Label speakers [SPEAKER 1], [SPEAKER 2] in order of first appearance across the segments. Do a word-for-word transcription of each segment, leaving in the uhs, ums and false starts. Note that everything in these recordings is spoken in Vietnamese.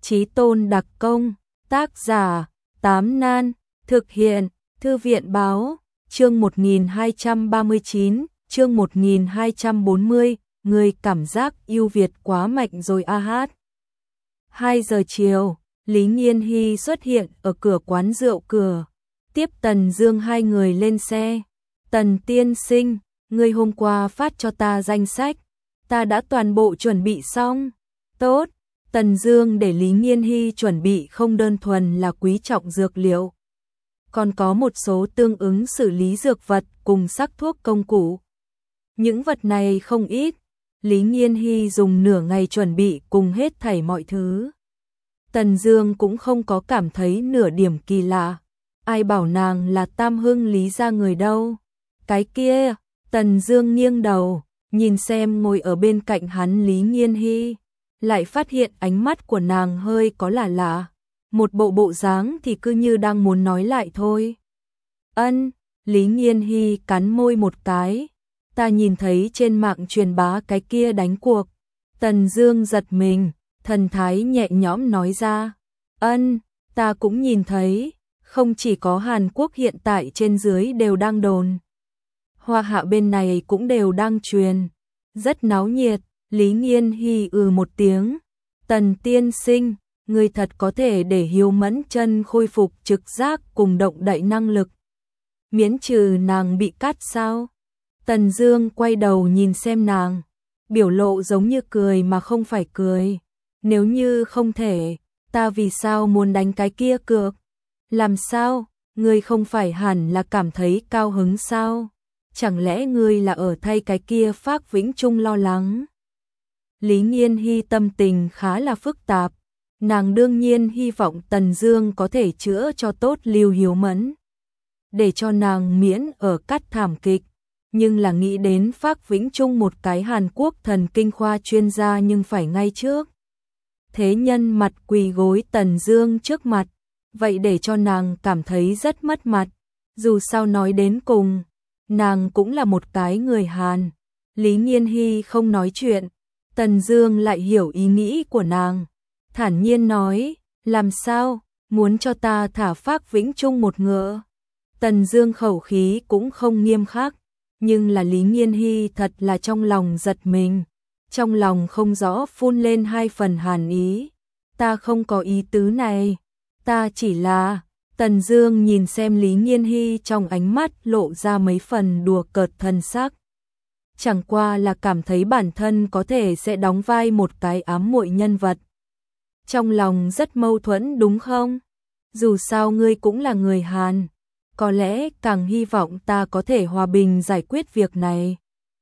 [SPEAKER 1] Chí tôn đặc công, tác giả, Tám Nan, thực hiện, Thư viện báo, chương một nghìn hai trăm ba mươi chín, chương một nghìn hai trăm bốn mươi, người cảm giác yêu Việt quá mạnh rồi a hát. hai giờ chiều, Lý Nghiên Hy xuất hiện ở cửa quán rượu cửa, tiếp Tần Dương hai người lên xe. Tần tiên sinh, ngươi hôm qua phát cho ta danh sách, ta đã toàn bộ chuẩn bị xong. Tốt. Tần Dương để Lý Nghiên Hy chuẩn bị không đơn thuần là quý trọng dược liệu, còn có một số tương ứng xử lý dược vật cùng sắc thuốc công cụ. Những vật này không ít, Lý Nghiên Hy dùng nửa ngày chuẩn bị cùng hết thảy mọi thứ. Tần Dương cũng không có cảm thấy nửa điểm kỳ lạ, ai bảo nàng là Tam Hưng Lý gia người đâu. Cái kia, Tần Dương nghiêng đầu, nhìn xem ngồi ở bên cạnh hắn Lý Nghiên Hy, lại phát hiện ánh mắt của nàng hơi có lạ lạ, một bộ bộ dáng thì cứ như đang muốn nói lại thôi. Ân, Lý Nghiên Hy cắn môi một cái, ta nhìn thấy trên mạng truyền bá cái kia đánh cuộc. Tần Dương giật mình, thần thái nhẹ nhõm nói ra, ân, ta cũng nhìn thấy, không chỉ có Hàn Quốc hiện tại trên dưới đều đang đồn, Hoa Hạ bên này cũng đều đang truyền, rất náo nhiệt. Lý Nghiên Hy ừ một tiếng, Tần tiên sinh, người thật có thể để Hiếu Mẫn chân khôi phục trực giác cùng động đậy năng lực. Miễn trừ nàng bị cắt sao? Tần Dương quay đầu nhìn xem nàng, biểu lộ giống như cười mà không phải cười. Nếu như không thể, ta vì sao muốn đánh cái kia cược? Làm sao? Ngươi không phải hẳn là cảm thấy cao hứng sao? Chẳng lẽ ngươi là ở thay cái kia Phác Vĩnh Trung lo lắng? Lý Nghiên Hy tâm tình khá là phức tạp, nàng đương nhiên hy vọng Tần Dương có thể chữa cho tốt Lưu Hiếu Mẫn, để cho nàng miễn ở cắt thảm kịch, nhưng là nghĩ đến Phác Vĩnh Trung một cái Hàn Quốc thần kinh khoa chuyên gia nhưng phải ngay trước thế nhân mặt quỳ gối Tần Dương trước mặt, vậy để cho nàng cảm thấy rất mất mặt. Dù sao nói đến cùng, nàng cũng là một cái người Hàn. Lý Nghiên Hy không nói chuyện, Tần Dương lại hiểu ý nghĩ của nàng, thản nhiên nói, làm sao, muốn cho ta thả Phác Vĩnh Trung một ngựa? Tần Dương khẩu khí cũng không nghiêm khắc, nhưng là Lý Nghiên Hy thật là trong lòng giật mình, trong lòng không rõ phun lên hai phần hàn ý. Ta không có ý tứ này, ta chỉ là... Tần Dương nhìn xem Lý Nghiên Hy trong ánh mắt lộ ra mấy phần đùa cợt thần sắc. Chẳng qua là cảm thấy bản thân có thể sẽ đóng vai một cái ám muội nhân vật. Trong lòng rất mâu thuẫn đúng không? Dù sao ngươi cũng là người Hàn, có lẽ càng hy vọng ta có thể hòa bình giải quyết việc này.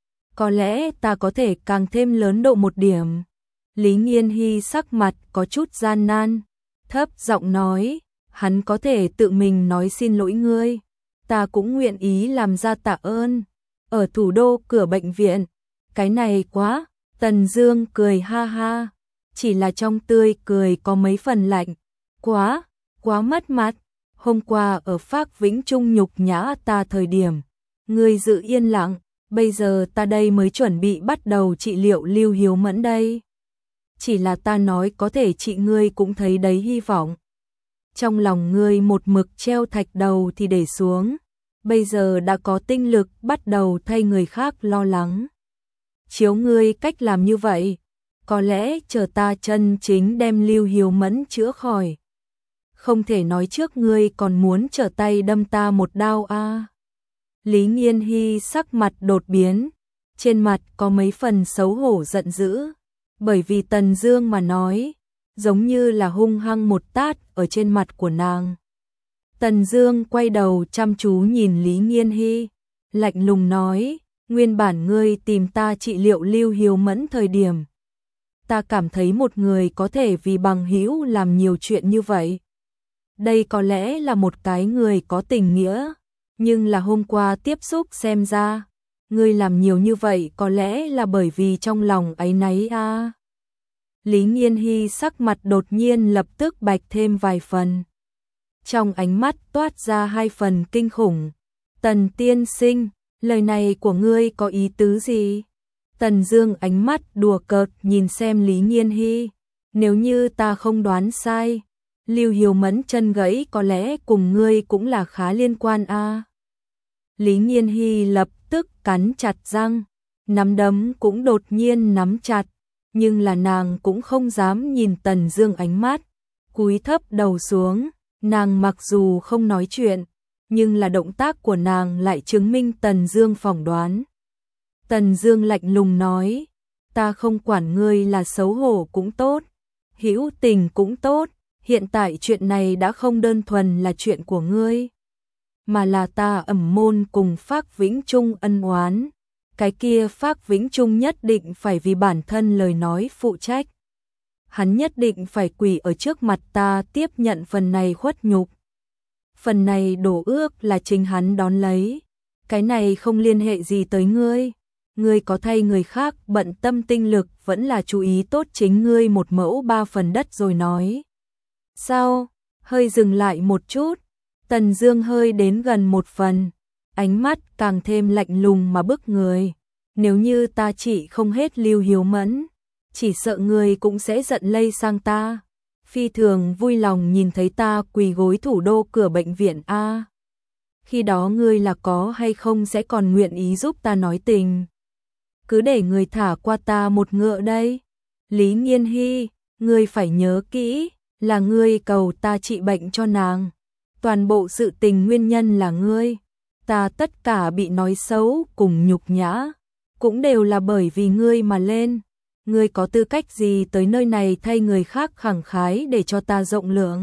[SPEAKER 1] Có lẽ ta có thể càng thêm lớn độ một điểm. Lý Nghiên Hy sắc mặt có chút gian nan, thấp giọng nói, hắn có thể tự mình nói xin lỗi ngươi, ta cũng nguyện ý làm ra tạ ơn. Ở thủ đô cửa bệnh viện, cái này quá. Tần Dương cười ha ha, chỉ là trong tươi cười có mấy phần lạnh. Quá, quá mất mặt. Hôm qua ở Phác Vĩnh Trung nhục nhã ta thời điểm, ngươi giữ yên lặng, bây giờ ta đây mới chuẩn bị bắt đầu trị liệu Lưu Hiếu Mẫn đây. Chỉ là ta nói có thể trị ngươi cũng thấy đấy hy vọng. Trong lòng ngươi một mực treo thạch đầu thì để xuống, bây giờ đã có tinh lực bắt đầu thay người khác lo lắng. Chiếu ngươi cách làm như vậy, có lẽ chờ ta chân chính đem Lưu Hiếu Mẫn chữa khỏi, không thể nói trước ngươi còn muốn trở tay đâm ta một đao a. À. Lý Nghiên Hy sắc mặt đột biến, trên mặt có mấy phần xấu hổ giận dữ, bởi vì Tần Dương mà nói, giống như là hung hăng một tát ở trên mặt của nàng. Tần Dương quay đầu chăm chú nhìn Lý Nghiên Hy, lạnh lùng nói, nguyên bản ngươi tìm ta trị liệu Lưu Hiếu Mẫn thời điểm, ta cảm thấy một người có thể vì bằng hữu làm nhiều chuyện như vậy. Đây có lẽ là một cái người có tình nghĩa, nhưng là hôm qua tiếp xúc xem ra, ngươi làm nhiều như vậy có lẽ là bởi vì trong lòng áy náy a. À. Lý Nghiên Hy sắc mặt đột nhiên lập tức bạch thêm vài phần. Trong ánh mắt toát ra hai phần kinh khủng. Tần tiên sinh, lời này của ngươi có ý tứ gì? Tần Dương ánh mắt đùa cợt nhìn xem Lý Nghiên Hy, Nếu như ta không đoán sai, Lưu Hiếu Mẫn chân gãy có lẽ cùng ngươi cũng là khá liên quan a. À. Lý Nghiên Hy lập tức cắn chặt răng, nắm đấm cũng đột nhiên nắm chặt, nhưng là nàng cũng không dám nhìn Tần Dương ánh mắt, cúi thấp đầu xuống, nàng mặc dù không nói chuyện, nhưng là động tác của nàng lại chứng minh Tần Dương phỏng đoán. Tần Dương lạnh lùng nói, ta không quản ngươi là xấu hổ cũng tốt, hữu tình cũng tốt, hiện tại chuyện này đã không đơn thuần là chuyện của ngươi, mà là ta Ẩm Môn cùng Phác Vĩnh Trung ân oán, cái kia Phác Vĩnh Trung nhất định phải vì bản thân lời nói phụ trách. Hắn nhất định phải quỳ ở trước mặt ta tiếp nhận phần này khuất nhục. Phần này đổ ước là chính hắn đón lấy, cái này không liên hệ gì tới ngươi. Ngươi có thay người khác bận tâm tinh lực vẫn là chú ý tốt chính ngươi một mẫu ba phần đất rồi nói. Sao? Hơi dừng lại một chút, Tần Dương hơi đến gần một phần, ánh mắt càng thêm lạnh lùng mà bức người. Nếu như ta chỉ không hết Lưu Hiếu Mẫn, chỉ sợ ngươi cũng sẽ giận lây sang ta. Phi thường vui lòng nhìn thấy ta quỳ gối thủ đô cửa bệnh viện a. Khi đó ngươi là có hay không sẽ còn nguyện ý giúp ta nói tình. Cứ để người thả qua ta một ngựa đây. Lý Nghiên Hy, ngươi phải nhớ kỹ, là ngươi cầu ta trị bệnh cho nàng. Toàn bộ sự tình nguyên nhân là ngươi. Ta tất cả bị nói xấu cùng nhục nhã, cũng đều là bởi vì ngươi mà lên. Ngươi có tư cách gì tới nơi này thay người khác khẳng khái để cho ta rộng lượng.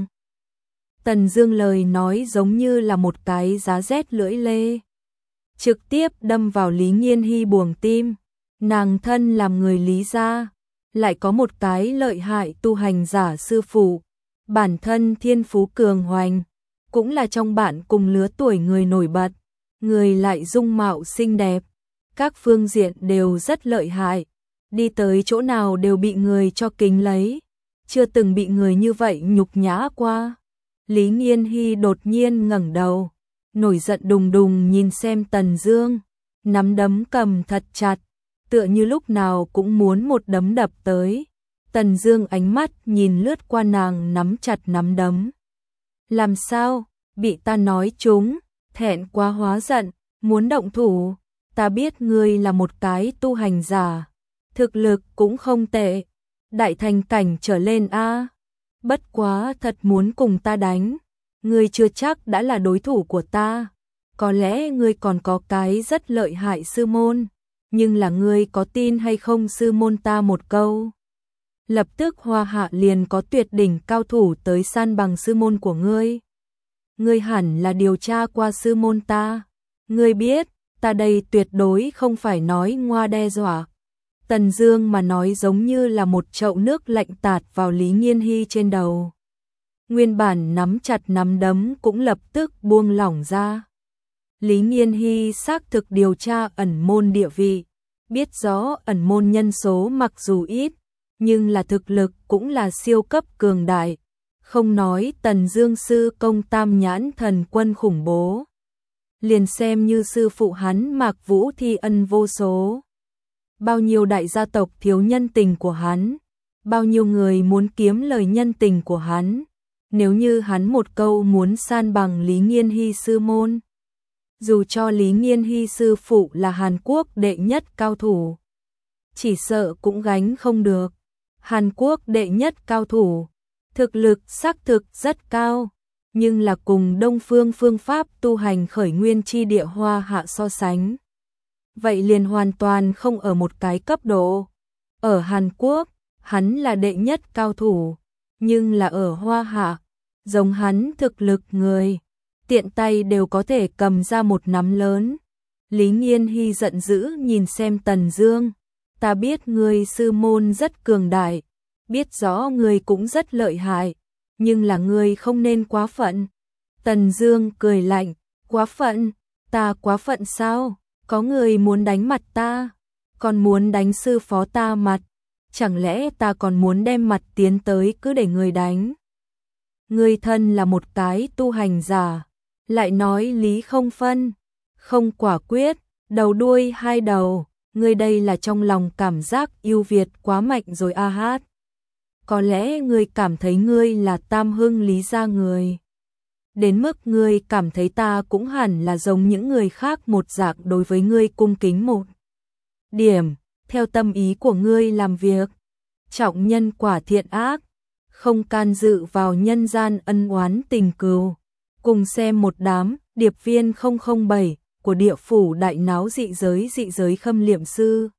[SPEAKER 1] Tần Dương lời nói giống như là một cái giá rét lưỡi lê, trực tiếp đâm vào Lý Nghiên Hy buồng tim. Nàng thân làm người Lý gia, lại có một cái lợi hại tu hành giả sư phụ, bản thân thiên phú cường hoành, cũng là trong bạn cùng lứa tuổi người nổi bật, người lại dung mạo xinh đẹp, các phương diện đều rất lợi hại, đi tới chỗ nào đều bị người cho kính lấy, chưa từng bị người như vậy nhục nhã qua. Lý Nghiên Hy đột nhiên ngẩng đầu, nổi giận đùng đùng nhìn xem Tần Dương, nắm đấm cầm thật chặt, tựa như lúc nào cũng muốn một đấm đập tới. Tần Dương ánh mắt nhìn lướt qua nàng nắm chặt nắm đấm. Làm sao? Bị ta nói trúng, thẹn quá hóa giận, muốn động thủ. Ta biết ngươi là một cái tu hành giả, thực lực cũng không tệ, đại thành cảnh trở lên a. Bất quá thật muốn cùng ta đánh, ngươi chưa chắc đã là đối thủ của ta. Có lẽ ngươi còn có cái rất lợi hại sư môn, nhưng là ngươi có tin hay không sư môn ta một câu. Lập tức Hoa Hạ liền có tuyệt đỉnh cao thủ tới san bằng sư môn của ngươi. Ngươi hẳn là điều tra qua sư môn ta. Ngươi biết, ta đây tuyệt đối không phải nói ngoa đe dọa. Tần Dương mà nói giống như là một chậu nước lạnh tạt vào Lý Nghiên Hy trên đầu. Nguyên bản nắm chặt nắm đấm cũng lập tức buông lỏng ra. Lý Nghiên Hy xác thực điều tra ẩn môn địa vị, biết rõ ẩn môn nhân số mặc dù ít, nhưng là thực lực cũng là siêu cấp cường đại. Không nói Tần Dương sư công tam nhãn thần quân khủng bố, liền xem như sư phụ hắn Mạc Vũ thi ân vô số. Bao nhiêu đại gia tộc thiếu nhân tình của hắn, bao nhiêu người muốn kiếm lời nhân tình của hắn. Nếu như hắn một câu muốn san bằng Lý Nghiên Hy sư môn, dù cho Lý Nghiên Hy sư phụ là Hàn Quốc đệ nhất cao thủ, chỉ sợ cũng gánh không được. Hàn Quốc đệ nhất cao thủ, thực lực xác thực rất cao, nhưng là cùng Đông phương phương pháp tu hành khởi nguyên chi địa Hoa Hạ so sánh, vậy liền hoàn toàn không ở một cái cấp độ. Ở Hàn Quốc, hắn là đệ nhất cao thủ, nhưng là ở Hoa Hạ, giống hắn thực lực người, tiện tay đều có thể cầm ra một nắm lớn. Lý Nghiên Hy giận dữ nhìn xem Tần Dương, ta biết ngươi sư môn rất cường đại, biết rõ ngươi cũng rất lợi hại, nhưng là ngươi không nên quá phận. Tần Dương cười lạnh, quá phận? Ta quá phận sao? Có người muốn đánh mặt ta, còn muốn đánh sư phó ta mặt, chẳng lẽ ta còn muốn đem mặt tiến tới cứ để người đánh? Ngươi thân là một cái tu hành giả, lại nói lý không phân, không quả quyết, đầu đuôi hai đầu, ngươi đây là trong lòng cảm giác ưu việt quá mạnh rồi a hát. có lẽ ngươi cảm thấy ngươi là Tam Hưng Lý gia người. Đến mức ngươi cảm thấy ta cũng hẳn là giống những người khác một dạng đối với ngươi cung kính một điểm, theo tâm ý của ngươi làm việc, trọng nhân quả thiện ác, không can dự vào nhân gian ân oán tình cừu. Cùng xem một đám điệp viên không không bảy của địa phủ đại náo dị giới dị giới Khâm Liệm Sư.